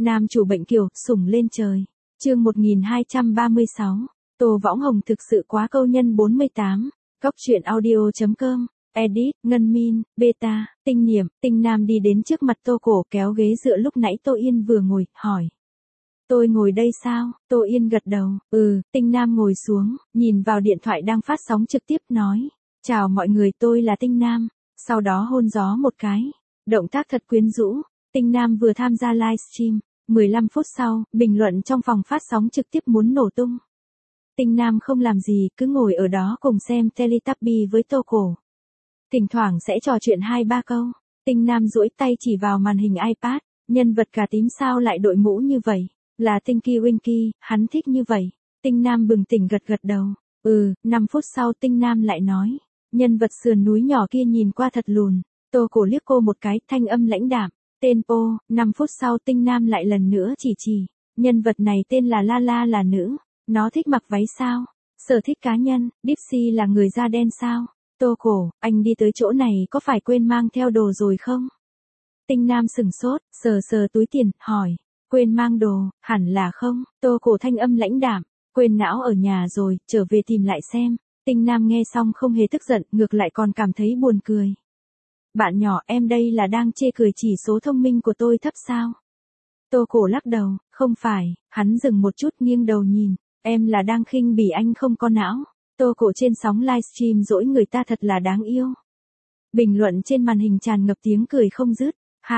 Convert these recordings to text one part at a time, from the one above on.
Nam chủ bệnh kiều, sủng lên trời. Chương 1236. Tô Võng Hồng thực sự quá câu nhân 48. Góc truyện audio.com. Edit, Ngân Min, Beta, Tinh Niệm, Tinh Nam đi đến trước mặt Tô Cổ kéo ghế dựa lúc nãy Tô Yên vừa ngồi, hỏi. Tôi ngồi đây sao? Tô Yên gật đầu, Tinh Nam ngồi xuống, nhìn vào điện thoại đang phát sóng trực tiếp nói. Chào mọi người, tôi là Tinh Nam. Sau đó hôn gió một cái. Động tác thật quyến rũ. Tinh Nam vừa tham gia livestream. 15 phút sau, bình luận trong phòng phát sóng trực tiếp muốn nổ tung. Tinh Nam không làm gì, cứ ngồi ở đó cùng xem Teletubby với Tô Cổ. Thỉnh thoảng sẽ trò chuyện 2-3 câu. Tinh Nam duỗi tay chỉ vào màn hình iPad. Nhân vật cà tím sao lại đội mũ như vậy? Là Tinky Winky, hắn thích như vậy. Tinh Nam bừng tỉnh gật gật đầu. 5 phút sau Tinh Nam lại nói. Nhân vật sườn núi nhỏ kia nhìn qua thật lùn. Tô Cổ liếc cô một cái, thanh âm lãnh đạm. Tên Po, 5 phút sau Tinh Nam lại lần nữa chỉ. Nhân vật này tên là La là nữ. Nó thích mặc váy sao? Sở thích cá nhân, Dipsy là người da đen sao? Tô Cổ, anh đi tới chỗ này có phải quên mang theo đồ rồi không? Tinh Nam sừng sốt, sờ túi tiền, hỏi. Quên mang đồ, hẳn là không. Tô Cổ thanh âm lãnh đạm. Quên não ở nhà rồi, trở về tìm lại xem. Tinh Nam nghe xong không hề tức giận, ngược lại còn cảm thấy buồn cười. Bạn nhỏ, em đây là đang chê cười chỉ số thông minh của tôi thấp sao? Tô Cổ lắc đầu, không phải. Hắn dừng một chút nghiêng đầu nhìn. Em là đang khinh bỉ anh không có não. Tô Cổ trên sóng livestream dỗi người ta thật là đáng yêu. Bình luận trên màn hình tràn ngập tiếng cười không dứt.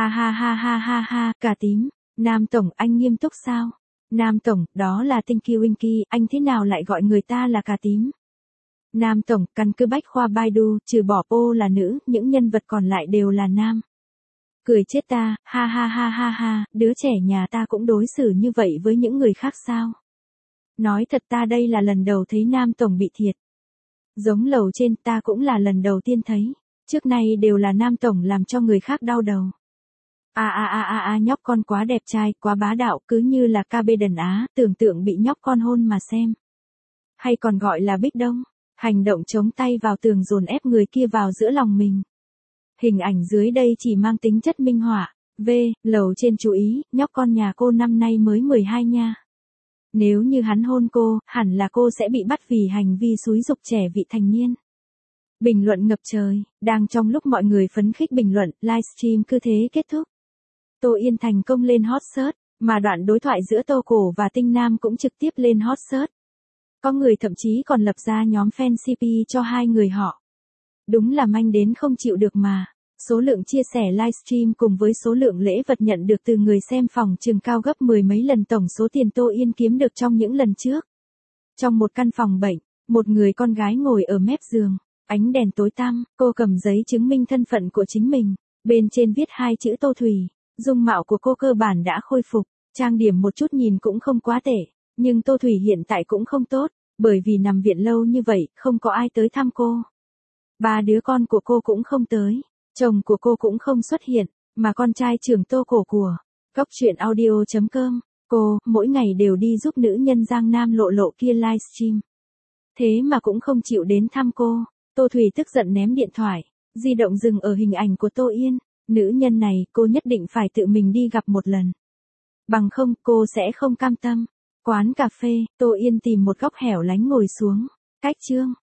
Ha, cà tím. Nam Tổng, anh nghiêm túc sao? Nam Tổng, đó là Tinky Winky, anh thế nào lại gọi người ta là cà tím? Nam Tổng, căn cứ bách khoa Baidu, trừ bỏ Po là nữ, những nhân vật còn lại đều là nam. Cười chết ta, ha, đứa trẻ nhà ta cũng đối xử như vậy với những người khác sao? Nói thật ta đây là lần đầu thấy Nam Tổng bị thiệt. Giống lầu trên ta cũng là lần đầu tiên thấy. Trước nay đều là Nam Tổng làm cho người khác đau đầu. Nhóc con quá đẹp trai, quá bá đạo, cứ như là KB Đần Á, tưởng tượng bị nhóc con hôn mà xem. Hay còn gọi là Bích Đông, hành động chống tay vào tường dồn ép người kia vào giữa lòng mình. Hình ảnh dưới đây chỉ mang tính chất minh họa. Lầu trên chú ý, nhóc con nhà cô năm nay mới 12 nha. Nếu như hắn hôn cô, hẳn là cô sẽ bị bắt vì hành vi xúi giục trẻ vị thành niên. Bình luận ngập trời, đang trong lúc mọi người phấn khích bình luận, livestream cứ thế kết thúc. Tô Yên thành công lên hot search, mà đoạn đối thoại giữa Tô Cổ và Tinh Nam cũng trực tiếp lên hot search. Có người thậm chí còn lập ra nhóm fan CP cho hai người họ. Đúng là manh đến không chịu được mà. Số lượng chia sẻ livestream cùng với số lượng lễ vật nhận được từ người xem phòng trường cao gấp 10 mấy lần tổng số tiền Tô Yên kiếm được trong những lần trước. Trong một căn phòng bệnh, một người con gái ngồi ở mép giường, ánh đèn tối tăm, cô cầm giấy chứng minh thân phận của chính mình, bên trên viết 2 chữ Tô Thủy, dung mạo của cô cơ bản đã khôi phục, trang điểm một chút nhìn cũng không quá tệ, nhưng Tô Thủy hiện tại cũng không tốt, bởi vì nằm viện lâu như vậy, không có ai tới thăm cô. 3 đứa con của cô cũng không tới. Chồng của cô cũng không xuất hiện, mà con trai trưởng Tô Cổ của Góc truyện audio.com, cô mỗi ngày đều đi giúp nữ nhân Giang Nam lộ lộ kia livestream. Thế mà cũng không chịu đến thăm cô. Tô Thủy tức giận ném điện thoại, di động dừng ở hình ảnh của Tô Yên. Nữ nhân này cô nhất định phải tự mình đi gặp một lần. Bằng không cô sẽ không cam tâm. Quán cà phê, Tô Yên tìm một góc hẻo lánh ngồi xuống. Cách chương